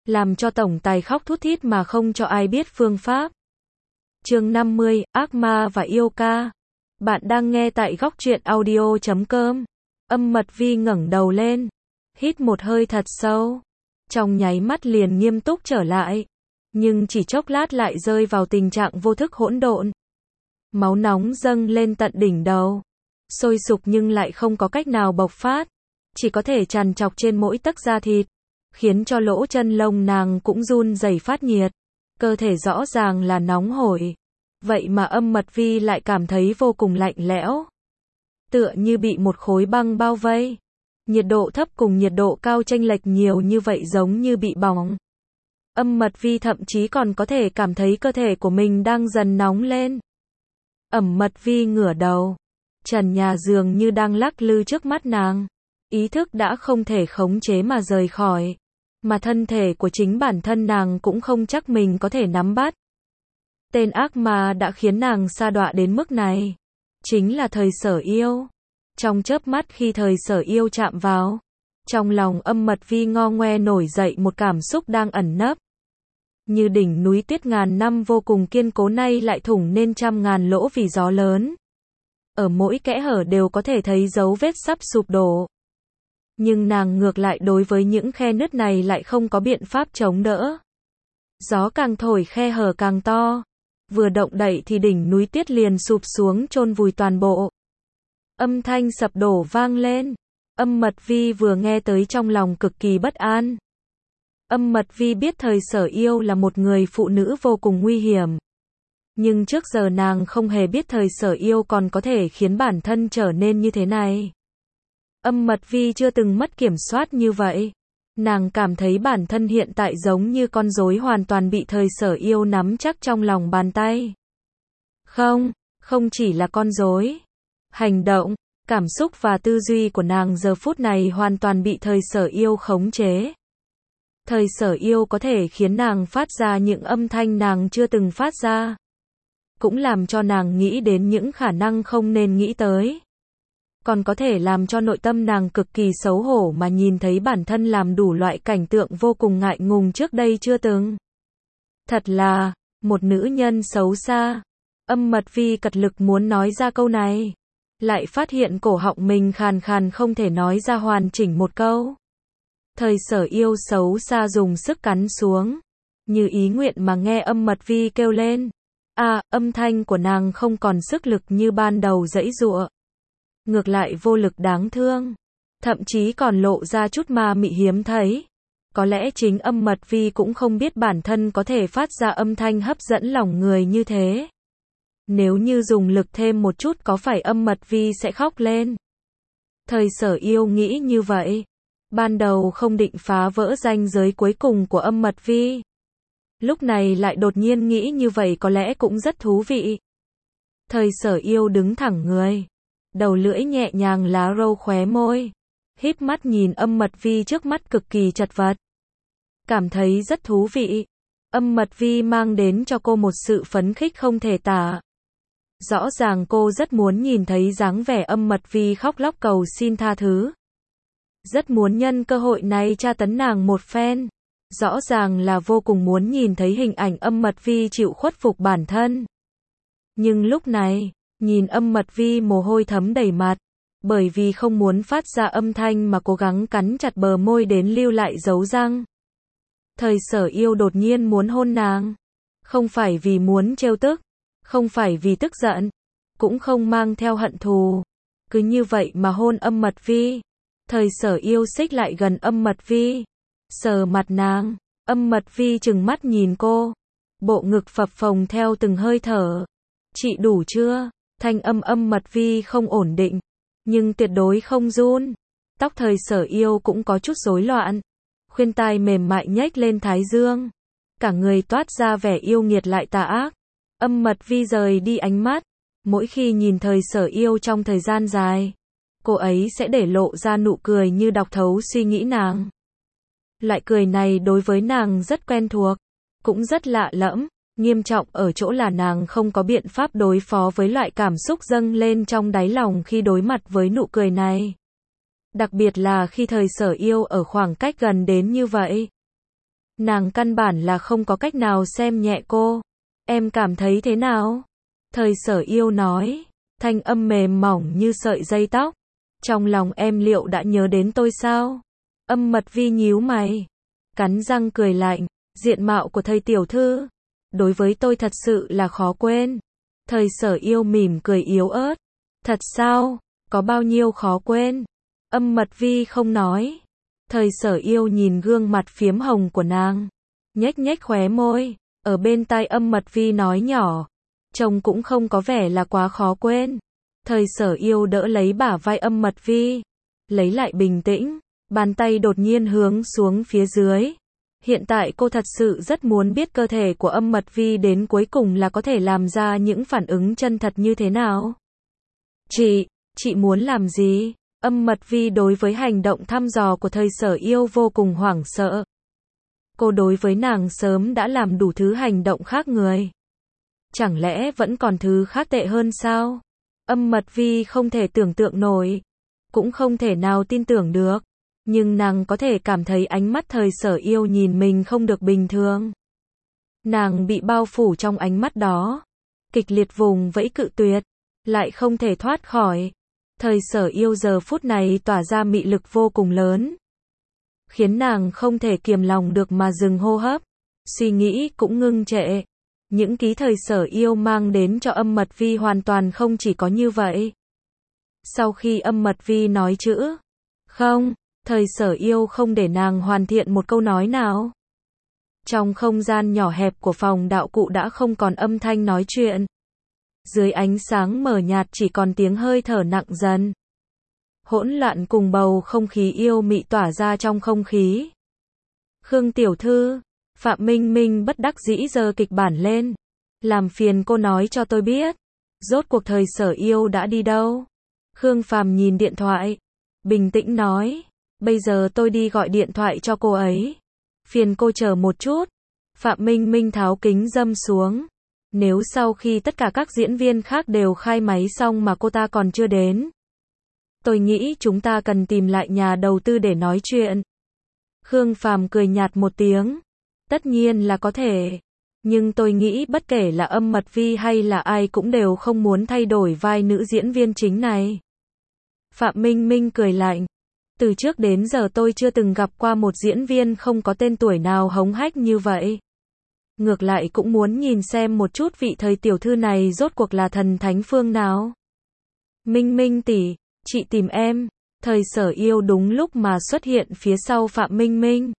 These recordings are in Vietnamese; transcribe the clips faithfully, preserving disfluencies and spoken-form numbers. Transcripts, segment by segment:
làm cho tổng tài khóc thút thít mà không cho ai biết phương pháp. Chương năm mươi, Ác ma và yêu ca. Bạn đang nghe tại góc truyện audio chấm com. Âm Mật Vi ngẩng đầu lên, hít một hơi thật sâu, trong nháy mắt liền nghiêm túc trở lại, nhưng chỉ chốc lát lại rơi vào tình trạng vô thức hỗn độn. Máu nóng dâng lên tận đỉnh đầu, sôi sục nhưng lại không có cách nào bộc phát, chỉ có thể trằn trọc trên mỗi tấc da thịt, khiến cho lỗ chân lông nàng cũng run rẩy phát nhiệt, cơ thể rõ ràng là nóng hổi. Vậy mà Âm Mật Vi lại cảm thấy vô cùng lạnh lẽo, tựa như bị một khối băng bao vây. Nhiệt độ thấp cùng nhiệt độ cao chênh lệch nhiều như vậy giống như bị bỏng. Âm Mật Vi thậm chí còn có thể cảm thấy cơ thể của mình đang dần nóng lên. Ẩm Mật Vi ngửa đầu, trần nhà dường như đang lắc lư trước mắt nàng, ý thức đã không thể khống chế mà rời khỏi, mà thân thể của chính bản thân nàng cũng không chắc mình có thể nắm bắt. Tên ác ma đã khiến nàng sa đọa đến mức này, chính là Thời Sở Yêu. Trong chớp mắt khi Thời Sở Yêu chạm vào, trong lòng Âm Mật Vi ngo ngoe nổi dậy một cảm xúc đang ẩn nấp. Như đỉnh núi tuyết ngàn năm vô cùng kiên cố nay lại thủng nên trăm ngàn lỗ vì gió lớn. Ở mỗi kẽ hở đều có thể thấy dấu vết sắp sụp đổ. Nhưng nàng ngược lại đối với những khe nứt này lại không có biện pháp chống đỡ. Gió càng thổi khe hở càng to. Vừa động đậy thì đỉnh núi tuyết liền sụp xuống chôn vùi toàn bộ. Âm thanh sập đổ vang lên. Âm Mật Vi vừa nghe tới trong lòng cực kỳ bất an. Âm Mật Vi biết Thời Sở Yêu là một người phụ nữ vô cùng nguy hiểm. Nhưng trước giờ nàng không hề biết Thời Sở Yêu còn có thể khiến bản thân trở nên như thế này. Âm Mật Vi chưa từng mất kiểm soát như vậy. Nàng cảm thấy bản thân hiện tại giống như con rối hoàn toàn bị Thời Sở Yêu nắm chắc trong lòng bàn tay. Không, không chỉ là con rối. Hành động, cảm xúc và tư duy của nàng giờ phút này hoàn toàn bị Thời Sở Yêu khống chế. Thời Sở Yêu có thể khiến nàng phát ra những âm thanh nàng chưa từng phát ra. Cũng làm cho nàng nghĩ đến những khả năng không nên nghĩ tới. Còn có thể làm cho nội tâm nàng cực kỳ xấu hổ mà nhìn thấy bản thân làm đủ loại cảnh tượng vô cùng ngại ngùng trước đây chưa từng. Thật là, một nữ nhân xấu xa. Âm Mật Vi cật lực muốn nói ra câu này, lại phát hiện cổ họng mình khàn khàn không thể nói ra hoàn chỉnh một câu. Thời Sở Yêu xấu xa dùng sức cắn xuống, như ý nguyện mà nghe Âm Mật Vi kêu lên. À, âm thanh của nàng không còn sức lực như ban đầu giãy giụa. Ngược lại vô lực đáng thương, thậm chí còn lộ ra chút ma mị hiếm thấy. Có lẽ chính Âm Mật Vi cũng không biết bản thân có thể phát ra âm thanh hấp dẫn lòng người như thế. Nếu như dùng lực thêm một chút có phải Âm Mật Vi sẽ khóc lên? Thời Sở Yêu nghĩ như vậy. Ban đầu không định phá vỡ ranh giới cuối cùng của Âm Mật Vi. Lúc này lại đột nhiên nghĩ như vậy có lẽ cũng rất thú vị. Thời Sở Yêu đứng thẳng người, đầu lưỡi nhẹ nhàng lá râu khóe môi, híp mắt nhìn Âm Mật Vi trước mắt cực kỳ chật vật. Cảm thấy rất thú vị. Âm Mật Vi mang đến cho cô một sự phấn khích không thể tả. Rõ ràng cô rất muốn nhìn thấy dáng vẻ Âm Mật Vi khóc lóc cầu xin tha thứ. Rất muốn nhân cơ hội này tra tấn nàng một phen. Rõ ràng là vô cùng muốn nhìn thấy hình ảnh Âm Mật Vi chịu khuất phục bản thân. Nhưng lúc này, nhìn Âm Mật Vi mồ hôi thấm đầy mặt, bởi vì không muốn phát ra âm thanh mà cố gắng cắn chặt bờ môi đến lưu lại dấu răng. Thời Sở Yêu đột nhiên muốn hôn nàng. Không phải vì muốn trêu tức, không phải vì tức giận, cũng không mang theo hận thù. Cứ như vậy mà hôn Âm Mật Vi. Thời Sở Yêu xích lại gần Âm Mật Vi, sờ mặt nàng. Âm Mật Vi trừng mắt nhìn cô, bộ ngực phập phồng theo từng hơi thở. Chị đủ chưa? Thanh âm Âm Mật Vi không ổn định, nhưng tuyệt đối không run. Tóc Thời Sở Yêu cũng có chút rối loạn, khuyên tai mềm mại nhếch lên thái dương, cả người toát ra vẻ yêu nghiệt lại tà ác. Âm Mật Vi rời đi ánh mắt, mỗi khi nhìn Thời Sở Yêu trong thời gian dài, cô ấy sẽ để lộ ra nụ cười như đọc thấu suy nghĩ nàng. Loại cười này đối với nàng rất quen thuộc, cũng rất lạ lẫm. Nghiêm trọng ở chỗ là nàng không có biện pháp đối phó với loại cảm xúc dâng lên trong đáy lòng khi đối mặt với nụ cười này. Đặc biệt là khi Thời Sở Yêu ở khoảng cách gần đến như vậy. Nàng căn bản là không có cách nào xem nhẹ cô. Em cảm thấy thế nào? Thời Sở Yêu nói, thanh âm mềm mỏng như sợi dây tóc. Trong lòng em liệu đã nhớ đến tôi sao? Âm Mật Vi nhíu mày, cắn răng cười lạnh, diện mạo của thầy tiểu thư, đối với tôi thật sự là khó quên. Thời Sở Yêu mỉm cười yếu ớt, thật sao, có bao nhiêu khó quên? Âm Mật Vi không nói. Thời Sở Yêu nhìn gương mặt phiếm hồng của nàng, nhếch nhếch khóe môi, ở bên tai Âm Mật Vi nói nhỏ, trông cũng không có vẻ là quá khó quên. Thời Sở Yêu đỡ lấy bả vai Âm Mật Vi, lấy lại bình tĩnh, bàn tay đột nhiên hướng xuống phía dưới. Hiện tại cô thật sự rất muốn biết cơ thể của Âm Mật Vi đến cuối cùng là có thể làm ra những phản ứng chân thật như thế nào. Chị, chị muốn làm gì? Âm Mật Vi đối với hành động thăm dò của Thời Sở Yêu vô cùng hoảng sợ. Cô đối với nàng sớm đã làm đủ thứ hành động khác người. Chẳng lẽ vẫn còn thứ khác tệ hơn sao? Âm Mật Vi không thể tưởng tượng nổi, cũng không thể nào tin tưởng được. Nhưng nàng có thể cảm thấy ánh mắt Thời Sở Yêu nhìn mình không được bình thường. Nàng bị bao phủ trong ánh mắt đó, kịch liệt vùng vẫy cự tuyệt, lại không thể thoát khỏi. Thời Sở Yêu giờ phút này tỏa ra mị lực vô cùng lớn, khiến nàng không thể kiềm lòng được mà dừng hô hấp, suy nghĩ cũng ngưng trệ. Những ký Thời Sở Yêu mang đến cho Âm Mật Vi hoàn toàn không chỉ có như vậy. Sau khi Âm Mật Vi nói chữ không, Thời Sở Yêu không để nàng hoàn thiện một câu nói nào. Trong không gian nhỏ hẹp của phòng đạo cụ đã không còn âm thanh nói chuyện. Dưới ánh sáng mờ nhạt chỉ còn tiếng hơi thở nặng dần. Hỗn loạn cùng bầu không khí yêu mị tỏa ra trong không khí. Khương tiểu thư, Phạm Minh Minh bất đắc dĩ giơ kịch bản lên. Làm phiền cô nói cho tôi biết, rốt cuộc Thời Sở Yêu đã đi đâu? Khương Phàm nhìn điện thoại, bình tĩnh nói, bây giờ tôi đi gọi điện thoại cho cô ấy. Phiền cô chờ một chút. Phạm Minh Minh tháo kính dâm xuống. Nếu sau khi tất cả các diễn viên khác đều khai máy xong mà cô ta còn chưa đến, tôi nghĩ chúng ta cần tìm lại nhà đầu tư để nói chuyện. Khương Phàm cười nhạt một tiếng. Tất nhiên là có thể. Nhưng tôi nghĩ bất kể là Âm Mật Vi hay là ai cũng đều không muốn thay đổi vai nữ diễn viên chính này. Phạm Minh Minh cười lạnh. Từ trước đến giờ tôi chưa từng gặp qua một diễn viên không có tên tuổi nào hống hách như vậy. Ngược lại cũng muốn nhìn xem một chút vị Thời tiểu thư này rốt cuộc là thần thánh phương nào. Minh Minh tỷ, chị tìm em. Thời Sở Yêu đúng lúc mà xuất hiện phía sau Phạm Minh Minh,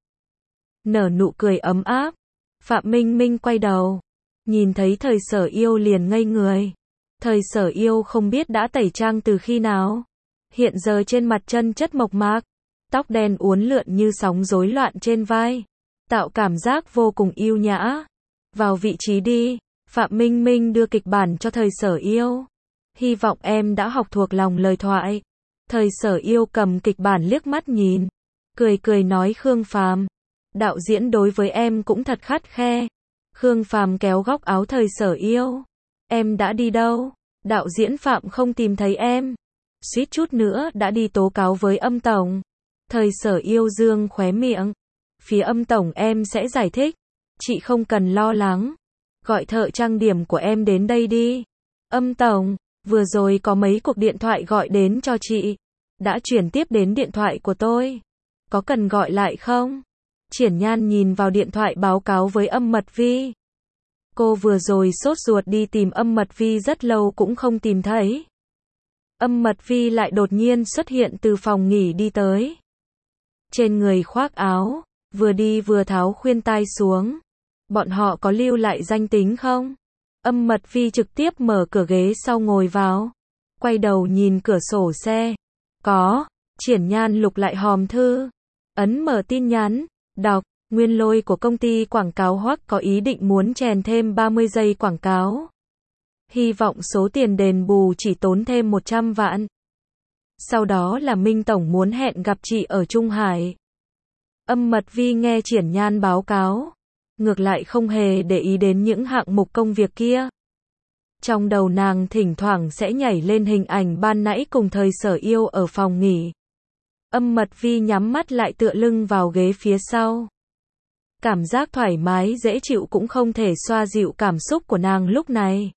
nở nụ cười ấm áp. Phạm Minh Minh quay đầu, nhìn thấy Thời Sở Yêu liền ngây người. Thời Sở Yêu không biết đã tẩy trang từ khi nào. Hiện giờ trên mặt chân chất mộc mạc, tóc đen uốn lượn như sóng rối loạn trên vai, tạo cảm giác vô cùng yêu nhã. Vào vị trí đi. Phạm Minh Minh đưa kịch bản cho Thời Sở Yêu. Hy vọng em đã học thuộc lòng lời thoại. Thời Sở Yêu cầm kịch bản liếc mắt nhìn, cười cười nói Khương Phàm, đạo diễn đối với em cũng thật khắt khe. Khương Phàm kéo góc áo Thời Sở Yêu. Em đã đi đâu? Đạo diễn Phạm không tìm thấy em. Suýt chút nữa đã đi tố cáo với Âm tổng. Thời Sở Yêu dương khóe miệng. Phía Âm tổng em sẽ giải thích. Chị không cần lo lắng. Gọi thợ trang điểm của em đến đây đi. Âm tổng, vừa rồi có mấy cuộc điện thoại gọi đến cho chị. Đã chuyển tiếp đến điện thoại của tôi. Có cần gọi lại không? Triển Nhan nhìn vào điện thoại báo cáo với Âm Mật Vi. Cô vừa rồi sốt ruột đi tìm Âm Mật Vi rất lâu cũng không tìm thấy. Âm Mật Vi lại đột nhiên xuất hiện từ phòng nghỉ đi tới. Trên người khoác áo, vừa đi vừa tháo khuyên tai xuống. Bọn họ có lưu lại danh tính không? Âm Mật Vi trực tiếp mở cửa ghế sau ngồi vào. Quay đầu nhìn cửa sổ xe. Có. Triển Nhan lục lại hòm thư. Ấn mở tin nhắn. Đọc. Nguyên Lôi của công ty quảng cáo Hoắc có ý định muốn chèn thêm ba mươi giây quảng cáo. Hy vọng số tiền đền bù chỉ tốn thêm một trăm vạn. Sau đó là Minh tổng muốn hẹn gặp chị ở Trung Hải. Âm Mật Vi nghe Triển Nhan báo cáo, ngược lại không hề để ý đến những hạng mục công việc kia. Trong đầu nàng thỉnh thoảng sẽ nhảy lên hình ảnh ban nãy cùng Thời Sở Yêu ở phòng nghỉ. Âm Mật Vi nhắm mắt lại tựa lưng vào ghế phía sau. Cảm giác thoải mái dễ chịu cũng không thể xoa dịu cảm xúc của nàng lúc này.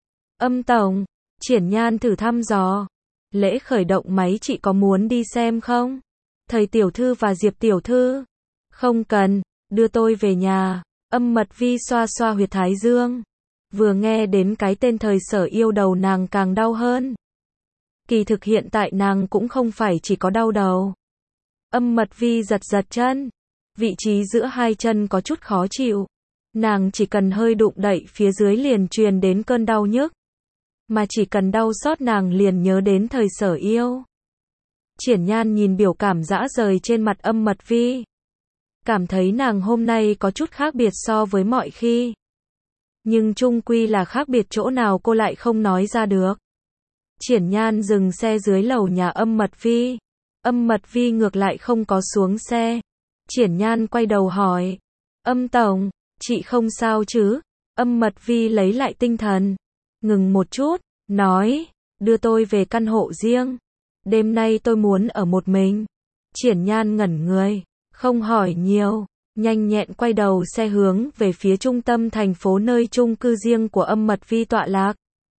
Âm tổng, Triển Nhan thử thăm dò. Lễ khởi động máy chị có muốn đi xem không? Thầy tiểu thư và Diệp tiểu thư. Không cần, đưa tôi về nhà. Âm Mật Vi xoa xoa huyệt thái dương. Vừa nghe đến cái tên thời sở yêu đầu nàng càng đau hơn. Kỳ thực hiện tại nàng cũng không phải chỉ có đau đầu. Âm Mật Vi giật giật chân. Vị trí giữa hai chân có chút khó chịu. Nàng chỉ cần hơi đụng đậy phía dưới liền truyền đến cơn đau nhức. Mà chỉ cần đau xót nàng liền nhớ đến thời sở yêu. Triển Nhan nhìn biểu cảm dã rời trên mặt Âm Mật Vi. Cảm thấy nàng hôm nay có chút khác biệt so với mọi khi. Nhưng chung quy là khác biệt chỗ nào cô lại không nói ra được. Triển Nhan dừng xe dưới lầu nhà Âm Mật Vi. Âm Mật Vi ngược lại không có xuống xe. Triển Nhan quay đầu hỏi. Âm tổng, chị không sao chứ? Âm Mật Vi lấy lại tinh thần. Ngừng một chút, nói. Đưa tôi về căn hộ riêng. Đêm nay tôi muốn ở một mình. Triển Nhan ngẩn người. Không hỏi nhiều. Nhanh nhẹn quay đầu xe hướng về phía trung tâm thành phố nơi chung cư riêng của Âm Mật Vi tọa lạc.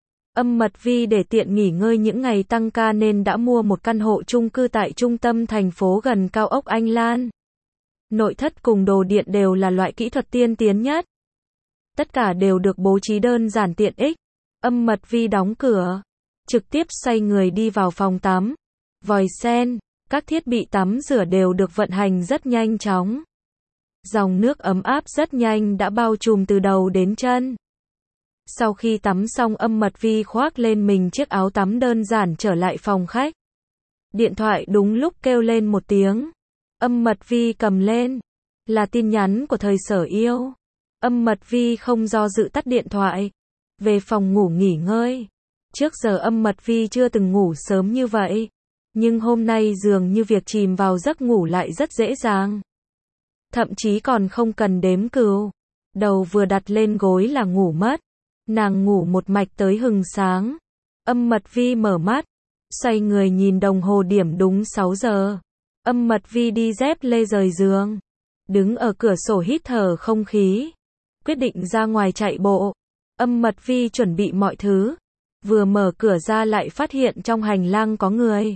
Âm Mật Vi để tiện nghỉ ngơi những ngày tăng ca nên đã mua một căn hộ chung cư tại trung tâm thành phố gần cao ốc Anh Lan. Nội thất cùng đồ điện đều là loại kỹ thuật tiên tiến nhất. Tất cả đều được bố trí đơn giản tiện ích. Âm Mật Vi đóng cửa, trực tiếp xoay người đi vào phòng tắm. Vòi sen, các thiết bị tắm rửa đều được vận hành rất nhanh chóng. Dòng nước ấm áp rất nhanh đã bao trùm từ đầu đến chân. Sau khi tắm xong Âm Mật Vi khoác lên mình chiếc áo tắm đơn giản trở lại phòng khách. Điện thoại đúng lúc kêu lên một tiếng. Âm Mật Vi cầm lên. Là tin nhắn của thời sở yêu. Âm Mật Vi không do dự tắt điện thoại. Về phòng ngủ nghỉ ngơi. Trước giờ Âm Mật Vi chưa từng ngủ sớm như vậy. Nhưng hôm nay dường như việc chìm vào giấc ngủ lại rất dễ dàng. Thậm chí còn không cần đếm cừu. Đầu vừa đặt lên gối là ngủ mất. Nàng ngủ một mạch tới hừng sáng. Âm Mật Vi mở mắt. Xoay người nhìn đồng hồ điểm đúng sáu giờ. Âm Mật Vi đi dép lê rời giường. Đứng ở cửa sổ hít thở không khí. Quyết định ra ngoài chạy bộ. Âm Mật Vi chuẩn bị mọi thứ. Vừa mở cửa ra lại phát hiện trong hành lang có người.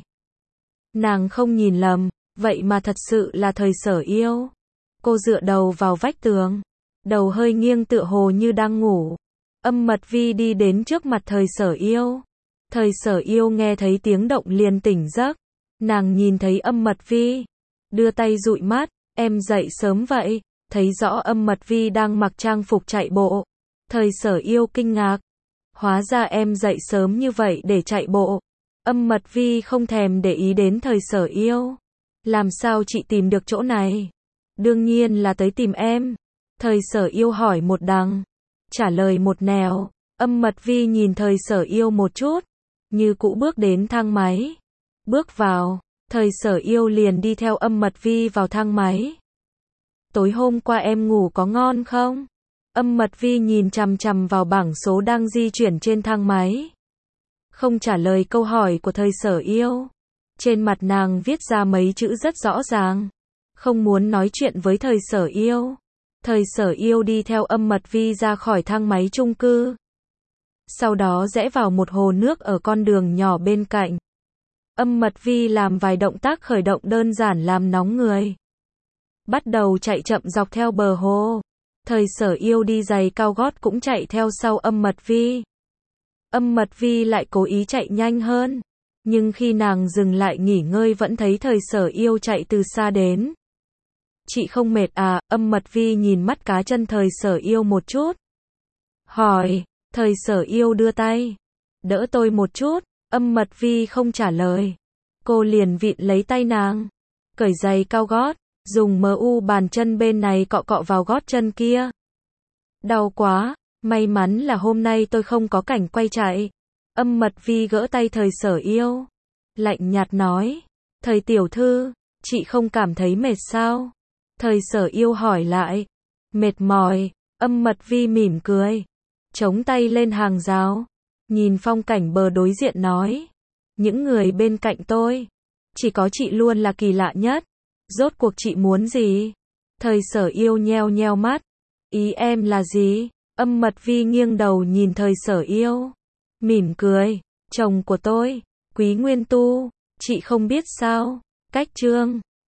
Nàng không nhìn lầm. Vậy mà thật sự là thời sở yêu. Cô dựa đầu vào vách tường. Đầu hơi nghiêng tựa hồ như đang ngủ. Âm Mật Vi đi đến trước mặt thời sở yêu. Thời sở yêu nghe thấy tiếng động liền tỉnh giấc. Nàng nhìn thấy Âm Mật Vi. Đưa tay dụi mắt. Em dậy sớm vậy. Thấy rõ Âm Mật Vi đang mặc trang phục chạy bộ. Thời sở yêu kinh ngạc. Hóa ra em dậy sớm như vậy để chạy bộ. Âm Mật Vi không thèm để ý đến thời sở yêu. Làm sao chị tìm được chỗ này? Đương nhiên là tới tìm em. Thời sở yêu hỏi một đằng. Trả lời một nẻo. Âm Mật Vi nhìn thời sở yêu một chút. Như cũ bước đến thang máy. Bước vào. Thời sở yêu liền đi theo Âm Mật Vi vào thang máy. Tối hôm qua em ngủ có ngon không? Âm Mật Vi nhìn chằm chằm vào bảng số đang di chuyển trên thang máy. Không trả lời câu hỏi của thời sở yêu. Trên mặt nàng viết ra mấy chữ rất rõ ràng. Không muốn nói chuyện với thời sở yêu. Thời sở yêu đi theo Âm Mật Vi ra khỏi thang máy chung cư. Sau đó rẽ vào một hồ nước ở con đường nhỏ bên cạnh. Âm Mật Vi làm vài động tác khởi động đơn giản làm nóng người. Bắt đầu chạy chậm dọc theo bờ hồ. Thời sở yêu đi giày cao gót cũng chạy theo sau Âm Mật Vi. Âm Mật Vi lại cố ý chạy nhanh hơn. Nhưng khi nàng dừng lại nghỉ ngơi vẫn thấy thời sở yêu chạy từ xa đến. Chị không mệt à? Âm Mật Vi nhìn mắt cá chân thời sở yêu một chút. Hỏi, thời sở yêu đưa tay. Đỡ tôi một chút. Âm Mật Vi không trả lời. Cô liền vịn lấy tay nàng. Cởi giày cao gót. Dùng mờ u bàn chân bên này cọ cọ vào gót chân kia. Đau quá. May mắn là hôm nay tôi không có cảnh quay chạy. Âm Mật Vi gỡ tay thời sở yêu. Lạnh nhạt nói. Thời tiểu thư, chị không cảm thấy mệt sao? Thời sở yêu hỏi lại. Mệt mỏi. Âm Mật Vi mỉm cười. Chống tay lên hàng rào. Nhìn phong cảnh bờ đối diện nói. Những người bên cạnh tôi. Chỉ có chị luôn là kỳ lạ nhất. Rốt cuộc chị muốn gì? Thời Sở Yêu nheo nheo mắt. Ý em là gì? Âm Mật Vi nghiêng đầu nhìn Thời Sở Yêu. Mỉm cười. Chồng của tôi, Quý Nguyên Tu, chị không biết sao? Cách chương